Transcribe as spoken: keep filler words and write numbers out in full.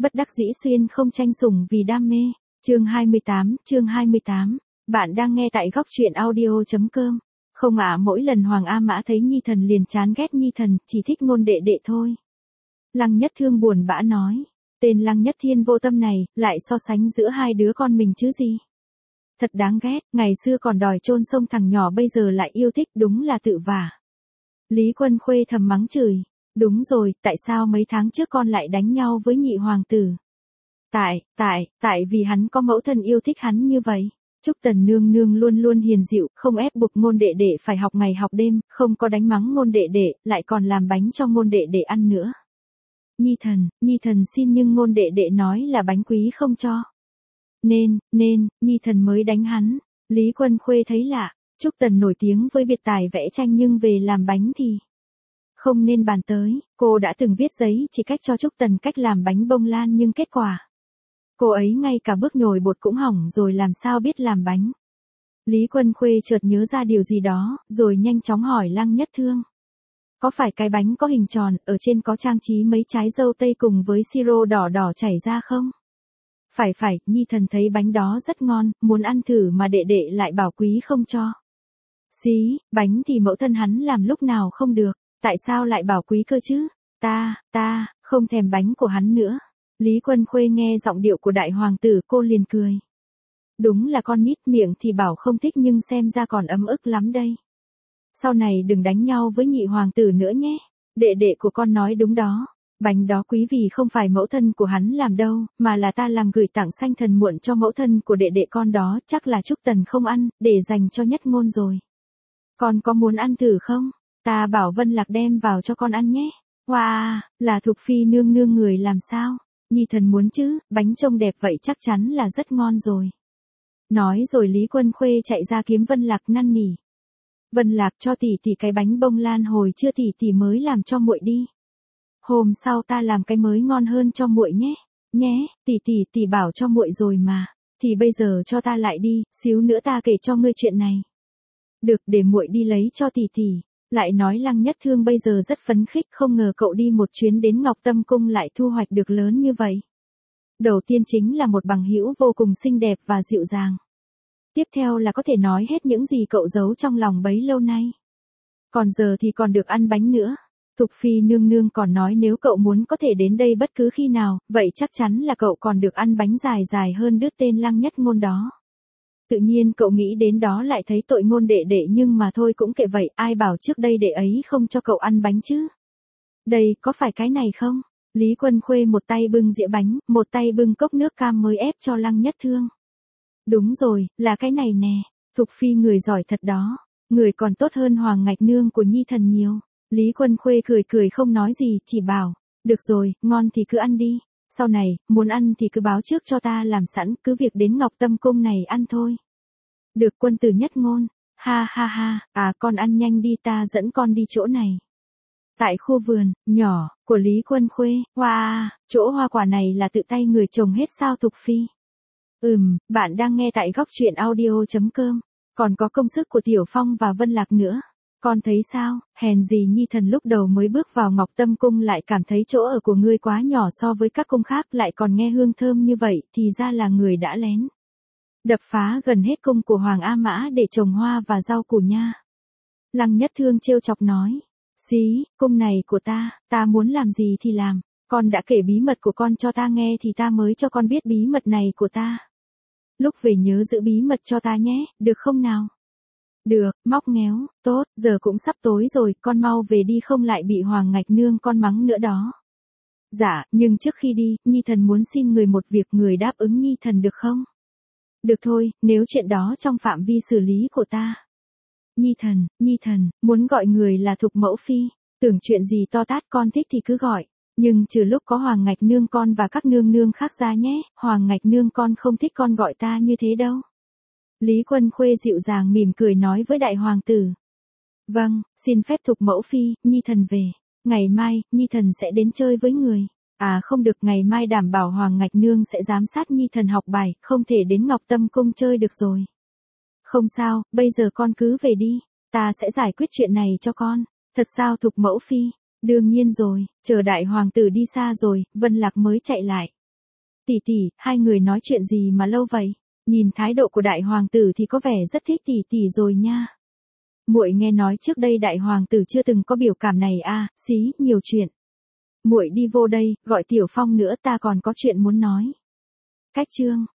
bất đắc dĩ xuyên không tranh sủng vì đam mê. Chương hai mươi tám, chương hai mươi tám. Bạn đang nghe tại góc truyện audio chấm com. Không ạ, mỗi lần Hoàng A Mã thấy Nhi Thần liền chán ghét Nhi Thần, chỉ thích Ngôn đệ đệ thôi. Lăng Nhất Thương buồn bã nói, tên Lăng Nhất Thiên vô tâm này, lại so sánh giữa hai đứa con mình chứ gì. Thật đáng ghét, ngày xưa còn đòi chôn sông thằng nhỏ bây giờ lại yêu thích, đúng là tự vả. Lý Quân Khuê thầm mắng chửi, đúng rồi, tại sao mấy tháng trước con lại đánh nhau với nhị hoàng tử? Tại, tại, tại vì hắn có mẫu thân yêu thích hắn như vậy. Trúc Tần nương nương luôn luôn hiền dịu, không ép buộc Ngôn đệ đệ phải học ngày học đêm, không có đánh mắng Ngôn đệ đệ, lại còn làm bánh cho Ngôn đệ đệ ăn nữa. Nhi Thần, Nhi Thần xin nhưng Ngôn đệ đệ nói là bánh quý không cho. Nên, nên, Nhi Thần mới đánh hắn. Lý Quân Khuê thấy lạ, Trúc Tần nổi tiếng với biệt tài vẽ tranh nhưng về làm bánh thì không nên bàn tới. Cô đã từng viết giấy chỉ cách cho Trúc Tần cách làm bánh bông lan nhưng kết quả cô ấy ngay cả bước nhồi bột cũng hỏng rồi làm sao biết làm bánh. Lý Quân Khuê chợt nhớ ra điều gì đó, rồi nhanh chóng hỏi Lăng Nhất Thương. Có phải cái bánh có hình tròn, ở trên có trang trí mấy trái dâu tây cùng với siro đỏ đỏ chảy ra không? Phải phải, Nhi Thần thấy bánh đó rất ngon, muốn ăn thử mà đệ đệ lại bảo quý không cho. Xí, bánh thì mẫu thân hắn làm lúc nào không được, tại sao lại bảo quý cơ chứ? Ta, ta, không thèm bánh của hắn nữa. Lý Quân Khuê nghe giọng điệu của đại hoàng tử cô liền cười. Đúng là con nít miệng thì bảo không thích nhưng xem ra còn ấm ức lắm đây. Sau này đừng đánh nhau với nhị hoàng tử nữa nhé. Đệ đệ của con nói đúng đó. Bánh đó quý vì không phải mẫu thân của hắn làm đâu, mà là ta làm gửi tặng sanh thần muộn cho mẫu thân của đệ đệ con đó, chắc là Trúc Tần không ăn, để dành cho Nhất Ngôn rồi. Con có muốn ăn thử không? Ta bảo Vân Lạc đem vào cho con ăn nhé. Wow, là Thục Phi nương nương người làm sao? Nhi Thần muốn chứ, bánh trông đẹp vậy chắc chắn là rất ngon rồi. Nói rồi Lý Quân Khuê chạy ra kiếm Vân Lạc năn nỉ. Vân Lạc cho tỷ tỷ cái bánh bông lan hồi chưa tỷ tỷ mới làm cho muội đi. Hôm sau ta làm cái mới ngon hơn cho muội nhé. Nhé, tỷ tỷ tỷ bảo cho muội rồi mà. Thì bây giờ cho ta lại đi, xíu nữa ta kể cho ngươi chuyện này. Được, để muội đi lấy cho tỷ tỷ. Lại nói Lăng Nhất Thương bây giờ rất phấn khích, không ngờ cậu đi một chuyến đến Ngọc Tâm Cung lại thu hoạch được lớn như vậy. Đầu tiên chính là một bằng hữu vô cùng xinh đẹp và dịu dàng. Tiếp theo là có thể nói hết những gì cậu giấu trong lòng bấy lâu nay. Còn giờ thì còn được ăn bánh nữa. Thục Phi nương nương còn nói nếu cậu muốn có thể đến đây bất cứ khi nào, vậy chắc chắn là cậu còn được ăn bánh dài dài hơn đứa tên Lăng Nhất Ngôn đó. Tự nhiên cậu nghĩ đến đó lại thấy tội Ngôn đệ đệ nhưng mà thôi cũng kệ vậy, ai bảo trước đây đệ ấy không cho cậu ăn bánh chứ. Đây, có phải cái này không? Lý Quân Khuê một tay bưng dĩa bánh, một tay bưng cốc nước cam mới ép cho Lăng Nhất Thương. Đúng rồi, là cái này nè. Thục Phi người giỏi thật đó. Người còn tốt hơn Hoàng Ngạch Nương của Nhi Thần nhiều. Lý Quân Khuê cười cười không nói gì, chỉ bảo. Được rồi, ngon thì cứ ăn đi. Sau này, muốn ăn thì cứ báo trước cho ta làm sẵn, cứ việc đến Ngọc Tâm Cung này ăn thôi. Được quân tử Nhất Ngôn. Ha ha ha, à con ăn nhanh đi ta dẫn con đi chỗ này. Tại khu vườn, nhỏ, của Lý Quân Khuê, wow, chỗ hoa quả này là tự tay người trồng hết sao Thục Phi? Ừm, bạn đang nghe tại góc truyện audio chấm com. Còn có công sức của Tiểu Phong và Vân Lạc nữa. Con thấy sao, hèn gì Nhi Thần lúc đầu mới bước vào Ngọc Tâm Cung lại cảm thấy chỗ ở của ngươi quá nhỏ so với các cung khác lại còn nghe hương thơm như vậy thì ra là người đã lén đập phá gần hết cung của Hoàng A Mã để trồng hoa và rau củ nha. Lăng Nhất Thương trêu chọc nói, xí, cung này của ta, ta muốn làm gì thì làm, con đã kể bí mật của con cho ta nghe thì ta mới cho con biết bí mật này của ta. Lúc về nhớ giữ bí mật cho ta nhé, được không nào? Được, móc ngéo, tốt, giờ cũng sắp tối rồi, con mau về đi không lại bị Hoàng Ngạch Nương con mắng nữa đó. Dạ, nhưng trước khi đi, Nhi Thần muốn xin người một việc, người đáp ứng Nhi Thần được không? Được thôi, nếu chuyện đó trong phạm vi xử lý của ta. Nhi Thần, Nhi Thần, muốn gọi người là Thục Mẫu Phi, tưởng chuyện gì to tát con thích thì cứ gọi, nhưng trừ lúc có Hoàng Ngạch Nương con và các nương nương khác ra nhé, Hoàng Ngạch Nương con không thích con gọi ta như thế đâu. Lý Quân Khuê dịu dàng mỉm cười nói với đại hoàng tử. Vâng, xin phép Thục Mẫu Phi, Nhi Thần về. Ngày mai, Nhi Thần sẽ đến chơi với người. À không được, ngày mai đảm bảo Hoàng Ngạch Nương sẽ giám sát Nhi Thần học bài, không thể đến Ngọc Tâm Cung chơi được rồi. Không sao, bây giờ con cứ về đi, ta sẽ giải quyết chuyện này cho con. Thật sao Thục Mẫu Phi? Đương nhiên rồi, chờ đại hoàng tử đi xa rồi, Vân Lạc mới chạy lại. Tỷ tỷ, hai người nói chuyện gì mà lâu vậy? Nhìn thái độ của đại hoàng tử thì có vẻ rất thích tỷ tỷ rồi nha. Muội nghe nói trước đây đại hoàng tử chưa từng có biểu cảm này à, xí, nhiều chuyện. Muội đi vô đây, gọi Tiểu Phong nữa, ta còn có chuyện muốn nói. Cách chương